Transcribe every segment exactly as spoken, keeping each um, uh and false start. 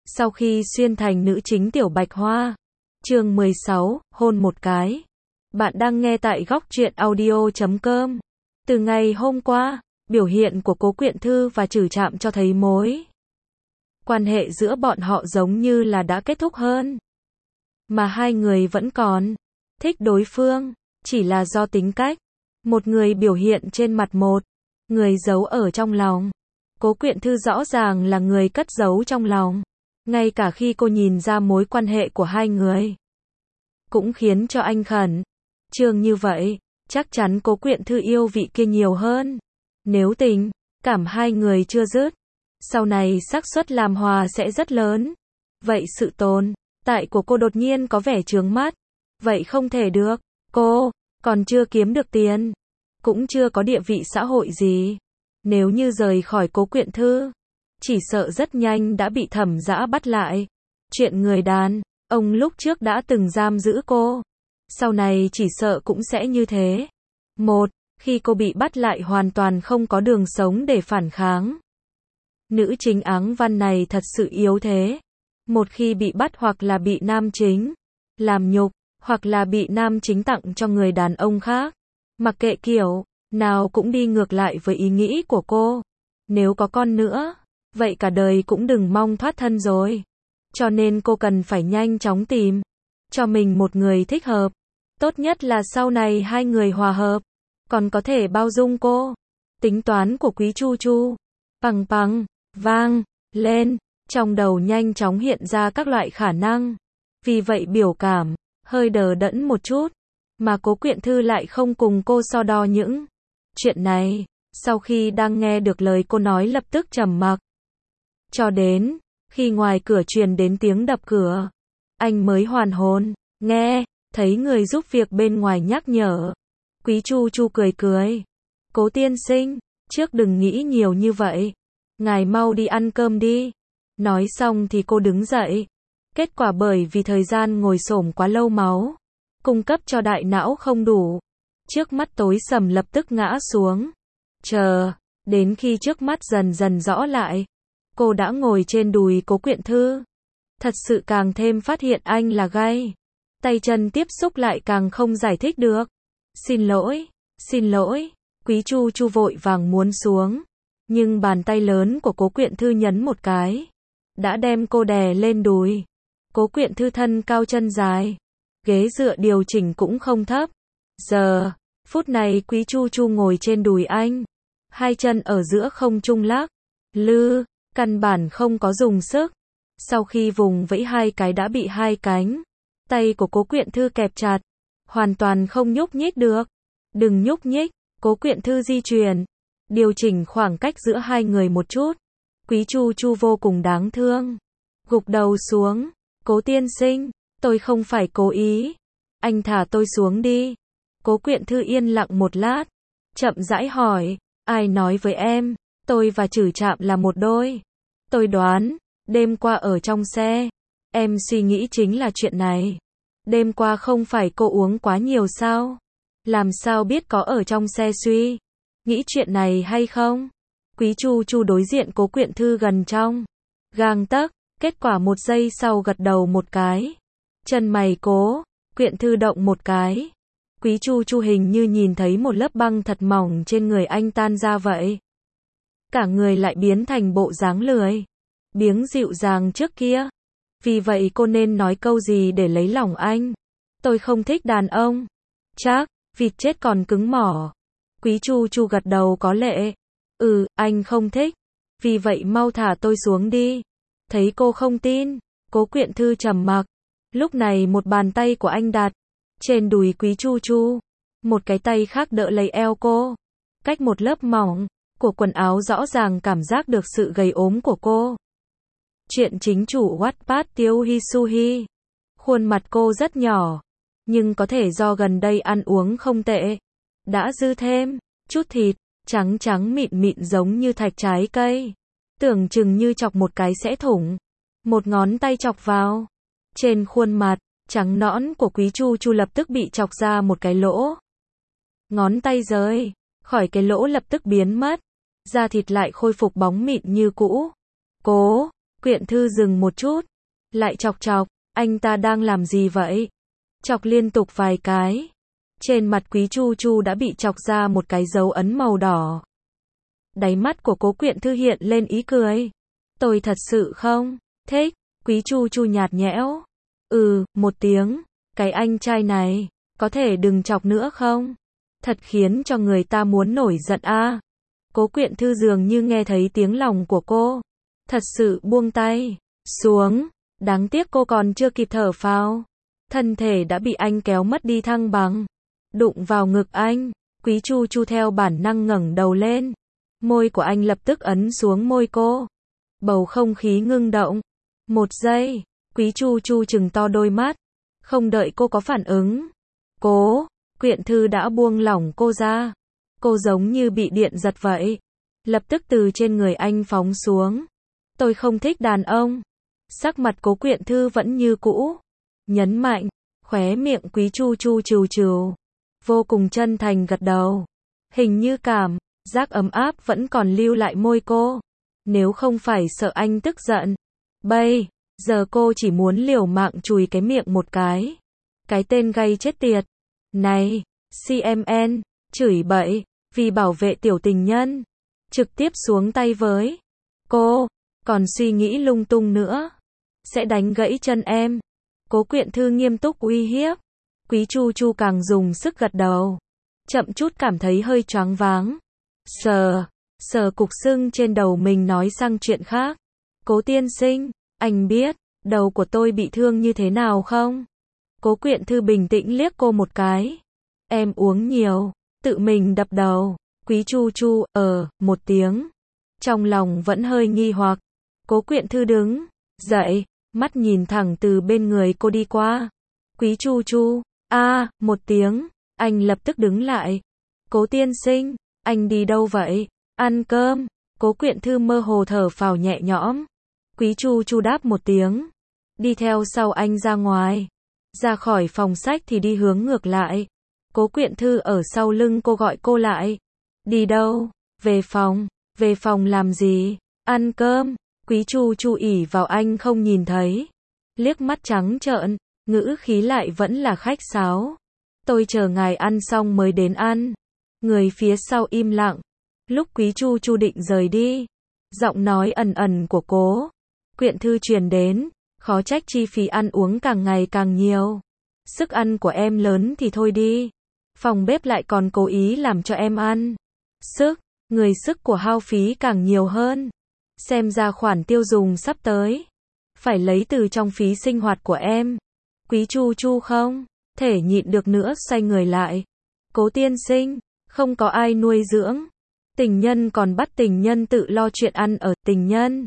Sau khi xuyên thành nữ chính Tiểu Bạch Hoa. Chương mười sáu, hôn một cái. Bạn đang nghe tại góc truyện audio chấm com. Từ ngày hôm qua, biểu hiện của Cố Quyện Thư và Trử Trạm cho thấy mối quan hệ giữa bọn họ giống như là đã kết thúc hơn. Mà hai người vẫn còn thích đối phương, chỉ là do tính cách. Một người biểu hiện trên mặt, một người giấu ở trong lòng. Cố Quyện Thư rõ ràng là người cất giấu trong lòng. Ngay cả khi cô nhìn ra mối quan hệ của hai người, cũng khiến cho anh khẩn trương như vậy. Chắc chắn Cố Quyện Thư yêu vị kia nhiều hơn. Nếu tình cảm hai người chưa dứt, sau này xác suất làm hòa sẽ rất lớn. Vậy sự tồn tại của cô đột nhiên có vẻ chướng mắt. Vậy không thể được. Cô còn chưa kiếm được tiền, cũng chưa có địa vị xã hội gì. Nếu như rời khỏi Cố Quyện Thư, chỉ sợ rất nhanh đã bị Thẩm Dã bắt lại. Chuyện người đàn ông lúc trước đã từng giam giữ cô, sau này chỉ sợ cũng sẽ như thế. Một, khi cô bị bắt lại hoàn toàn không có đường sống để phản kháng. Nữ chính áng văn này thật sự yếu thế. Một khi bị bắt hoặc là bị nam chính làm nhục, hoặc là bị nam chính tặng cho người đàn ông khác, mặc kệ kiểu nào cũng đi ngược lại với ý nghĩ của cô. Nếu có con nữa, vậy cả đời cũng đừng mong thoát thân rồi. Cho nên cô cần phải nhanh chóng tìm cho mình một người thích hợp. Tốt nhất là sau này hai người hòa hợp, còn có thể bao dung cô. Tính toán của Quý Chu Chu pằng pằng vang lên, trong đầu nhanh chóng hiện ra các loại khả năng. Vì vậy biểu cảm hơi đờ đẫn một chút, mà Cố Quyện Thư lại không cùng cô so đo những chuyện này. Sau khi đang nghe được lời cô nói lập tức trầm mặc. Cho đến khi ngoài cửa truyền đến tiếng đập cửa, anh mới hoàn hồn. Nghe thấy người giúp việc bên ngoài nhắc nhở, Quý Chu Chu cười cười. Cố tiên sinh, trước đừng nghĩ nhiều như vậy. Ngài mau đi ăn cơm đi. Nói xong thì cô đứng dậy. Kết quả bởi vì thời gian ngồi xổm quá lâu, máu cung cấp cho đại não không đủ. Trước mắt tối sầm lập tức ngã xuống. Chờ đến khi trước mắt dần dần rõ lại, cô đã ngồi trên đùi Cố Quyện Thư. Thật sự càng thêm phát hiện anh là gay. Tay chân tiếp xúc lại càng không giải thích được. Xin lỗi, xin lỗi. Quý Chu Chu vội vàng muốn xuống, nhưng bàn tay lớn của Cố Quyện Thư nhấn một cái, đã đem cô đè lên đùi. Cố Quyện Thư thân cao chân dài, ghế dựa điều chỉnh cũng không thấp. Giờ phút này Quý Chu Chu ngồi trên đùi anh, hai chân ở giữa không trung lắc lư, căn bản không có dùng sức. Sau khi vùng vẫy hai cái đã bị hai cánh tay của Cố Quyện Thư kẹp chặt, hoàn toàn không nhúc nhích được. Đừng nhúc nhích. Cố Quyện Thư di chuyển, điều chỉnh khoảng cách giữa hai người một chút. Quý Chu Chu vô cùng đáng thương, gục đầu xuống. Cố tiên sinh, tôi không phải cố ý. Anh thả tôi xuống đi. Cố Quyện Thư yên lặng một lát, chậm rãi hỏi, ai nói với em, tôi và Trử Trạm là một đôi? Tôi đoán, đêm qua ở trong xe, em suy nghĩ chính là chuyện này. Đêm qua không phải cô uống quá nhiều sao? Làm sao biết có ở trong xe suy nghĩ chuyện này hay không? Quý Chu Chu đối diện Cố Quyện Thư gần trong gang tấc, kết quả một giây sau gật đầu một cái. Chân mày Cố Quyện Thư động một cái. Quý Chu Chu hình như nhìn thấy một lớp băng thật mỏng trên người anh tan ra vậy. Cả người lại biến thành bộ dáng lười biếng dịu dàng trước kia. Vì vậy cô nên nói câu gì để lấy lòng anh? Tôi không thích đàn ông. Chắc vịt chết còn cứng mỏ. Quý Chu Chu gật đầu có lệ. Ừ, anh không thích. Vì vậy mau thả tôi xuống đi. Thấy cô không tin, Cố Quyện Thư trầm mặc. Lúc này một bàn tay của anh đặt trên đùi Quý Chu Chu, một cái tay khác đỡ lấy eo cô. Cách một lớp mỏng của quần áo rõ ràng cảm giác được sự gầy ốm của cô. Chuyện chính chủ Wattpad Tiêu Hisuhi. Khuôn mặt cô rất nhỏ, nhưng có thể do gần đây ăn uống không tệ, đã dư thêm chút thịt, trắng trắng mịn mịn giống như thạch trái cây. Tưởng chừng như chọc một cái sẽ thủng. Một ngón tay chọc vào trên khuôn mặt trắng nõn của Quý Chu Chu lập tức bị chọc ra một cái lỗ. Ngón tay rời khỏi cái lỗ lập tức biến mất, da thịt lại khôi phục bóng mịn như cũ. Cố Quyện Thư dừng một chút, lại chọc chọc, anh ta đang làm gì vậy? Chọc liên tục vài cái. Trên mặt Quý Chu Chu đã bị chọc ra một cái dấu ấn màu đỏ. Đáy mắt của Cố Quyện Thư hiện lên ý cười. Tôi thật sự không thích. Quý Chu Chu nhạt nhẽo. Ừ, một tiếng. Cái anh trai này, có thể đừng chọc nữa không? Thật khiến cho người ta muốn nổi giận a. À. Cố Quyện Thư dường như nghe thấy tiếng lòng của cô. Thật sự buông tay xuống. Đáng tiếc cô còn chưa kịp thở phào. Thân thể đã bị anh kéo mất đi thăng bằng. Đụng vào ngực anh. Quý Chu Chu theo bản năng ngẩng đầu lên. Môi của anh lập tức ấn xuống môi cô. Bầu không khí ngưng động. Một giây. Quý Chu Chu trừng to đôi mắt. Không đợi cô có phản ứng. Cố Quyện Thư đã buông lỏng cô ra. Cô giống như bị điện giật vậy. Lập tức từ trên người anh phóng xuống. Tôi không thích đàn ông. Sắc mặt Cố Quyện Thư vẫn như cũ. Nhấn mạnh. Khóe miệng Quý Chu Chu trừ trừ. Vô cùng chân thành gật đầu. Hình như cảm giác ấm áp vẫn còn lưu lại môi cô. Nếu không phải sợ anh tức giận. Bây giờ cô chỉ muốn liều mạng chùi cái miệng một cái. Cái tên gay chết tiệt. Này, xê em en, chửi bậy, vì bảo vệ tiểu tình nhân. Trực tiếp xuống tay với cô, còn suy nghĩ lung tung nữa. Sẽ đánh gãy chân em. Cố Quyện Thư nghiêm túc uy hiếp. Quý Chu Chu càng dùng sức gật đầu. Chậm chút cảm thấy hơi choáng váng. Sờ, sờ cục sưng trên đầu mình nói sang chuyện khác. Cố tiên sinh, anh biết, đầu của tôi bị thương như thế nào không? Cố Quyện Thư bình tĩnh liếc cô một cái. Em uống nhiều, tự mình đập đầu. Quý Chu Chu, ờ, một tiếng. Trong lòng vẫn hơi nghi hoặc. Cố Quyện Thư đứng dậy, mắt nhìn thẳng từ bên người cô đi qua. Quý Chu Chu, a, à, một tiếng, anh lập tức đứng lại. Cố tiên sinh, anh đi đâu vậy? Ăn cơm. Cố Quyện Thư mơ hồ thở phào nhẹ nhõm. Quý Chu Chu đáp một tiếng. Đi theo sau anh ra ngoài. Ra khỏi phòng sách thì đi hướng ngược lại. Cố Quyện Thư ở sau lưng cô gọi cô lại. Đi đâu? Về phòng. Về phòng làm gì? Ăn cơm. Quý Chu Chu ỉ vào anh không nhìn thấy. Liếc mắt trắng trợn, ngữ khí lại vẫn là khách sáo. Tôi chờ ngài ăn xong mới đến ăn. Người phía sau im lặng. Lúc Quý Chu Chu định rời đi, giọng nói ẩn ẩn của Cố Quyện Thư truyền đến. Khó trách chi phí ăn uống càng ngày càng nhiều. Sức ăn của em lớn thì thôi đi. Phòng bếp lại còn cố ý làm cho em ăn. Sức, người sức của hao phí càng nhiều hơn. Xem ra khoản tiêu dùng sắp tới. Phải lấy từ trong phí sinh hoạt của em. Quý Chu Chu không thể nhịn được nữa xoay người lại. Cố tiên sinh, không có ai nuôi dưỡng. Tình nhân còn bắt tình nhân tự lo chuyện ăn ở tình nhân.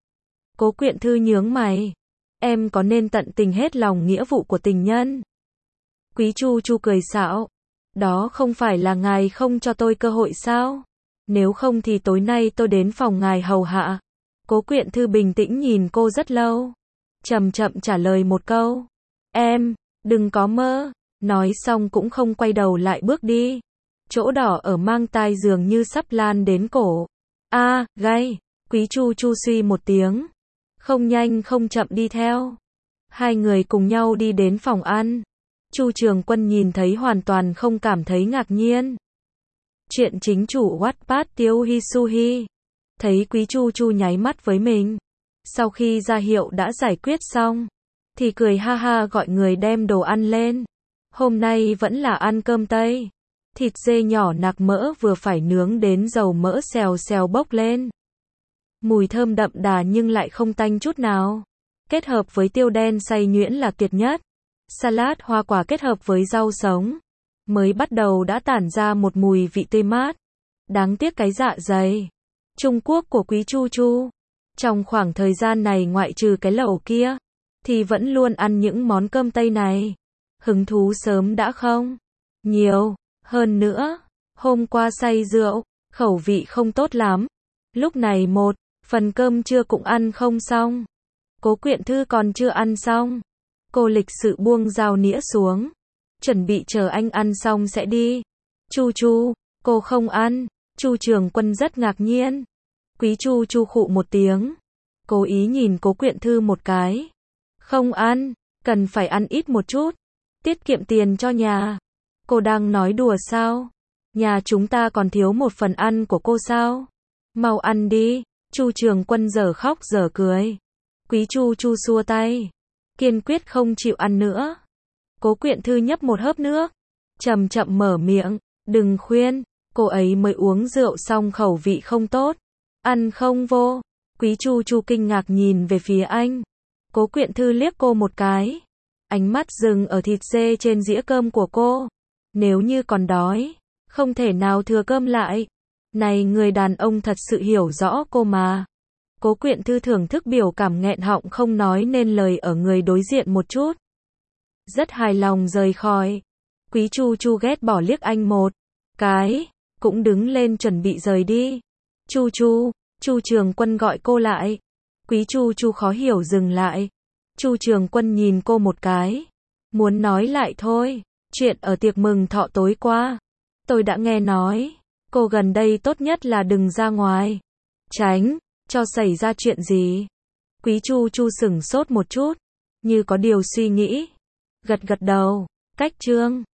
Cố Quyện Thư nhướng mày. Em có nên tận tình hết lòng nghĩa vụ của tình nhân? Quý Chu Chu cười xạo. Đó không phải là ngài không cho tôi cơ hội sao? Nếu không thì tối nay tôi đến phòng ngài hầu hạ. Cố Quyện Thư bình tĩnh nhìn cô rất lâu. Chậm chậm trả lời một câu. Em, đừng có mơ. Nói xong cũng không quay đầu lại bước đi. Chỗ đỏ ở mang tai dường như sắp lan đến cổ. A, à, gay. Quý Chu Chu suy một tiếng. Không nhanh không chậm đi theo. Hai người cùng nhau đi đến phòng ăn. Chu Trường Quân nhìn thấy hoàn toàn không cảm thấy ngạc nhiên. Chuyện chính chủ Wattpad Tiêu Hisuhi. Thấy Quý Chu Chu nháy mắt với mình. Sau khi ra hiệu đã giải quyết xong, thì cười ha ha gọi người đem đồ ăn lên. Hôm nay vẫn là ăn cơm Tây. Thịt dê nhỏ nạc mỡ vừa phải nướng đến dầu mỡ xèo xèo bốc lên. Mùi thơm đậm đà nhưng lại không tanh chút nào. Kết hợp với tiêu đen xay nhuyễn là tuyệt nhất. Salad hoa quả kết hợp với rau sống. Mới bắt đầu đã tản ra một mùi vị tươi mát. Đáng tiếc cái dạ dày Trung Quốc của Quý Chu Chu. Trong khoảng thời gian này ngoại trừ cái lẩu kia, thì vẫn luôn ăn những món cơm Tây này. Hứng thú sớm đã không nhiều. Hơn nữa, hôm qua say rượu, khẩu vị không tốt lắm. Lúc này một phần cơm trưa cũng ăn không xong. Cố Quyện Thư còn chưa ăn xong. Cô lịch sự buông dao nĩa xuống. Chuẩn bị chờ anh ăn xong sẽ đi. Chu Chu, cô không ăn. Chu Trường Quân rất ngạc nhiên. Quý Chu Chu khụ một tiếng. cố ý nhìn Cố Quyện Thư một cái. Không ăn, cần phải ăn ít một chút. Tiết kiệm tiền cho nhà. Cô đang nói đùa sao? Nhà chúng ta còn thiếu một phần ăn của cô sao? Mau ăn đi. Chu Trường Quân dở khóc dở cười. Quý Chu Chu xua tay. Kiên quyết không chịu ăn nữa. Cố Quyện Thư nhấp một hớp nước. Chậm chậm mở miệng. Đừng khuyên. Cô ấy mới uống rượu xong khẩu vị không tốt. Ăn không vô. Quý Chu Chu kinh ngạc nhìn về phía anh. Cố Quyện Thư liếc cô một cái. Ánh mắt dừng ở thịt dê trên dĩa cơm của cô. Nếu như còn đói, không thể nào thừa cơm lại. Này người đàn ông thật sự hiểu rõ cô mà. Cố Quyện Thư thưởng thức biểu cảm nghẹn họng không nói nên lời ở người đối diện một chút. Rất hài lòng rời khỏi. Quý Chu Chu ghét bỏ liếc anh một cái, cũng đứng lên chuẩn bị rời đi. Chu Chu, Chu Trường Quân gọi cô lại. Quý Chu Chu khó hiểu dừng lại. Chu Trường Quân nhìn cô một cái. Muốn nói lại thôi. Chuyện ở tiệc mừng thọ tối qua. Tôi đã nghe nói. Cô gần đây tốt nhất là đừng ra ngoài. Tránh, cho xảy ra chuyện gì. Quý Chu Chu sửng sốt một chút. Như có điều suy nghĩ. Gật gật đầu. Cách chương.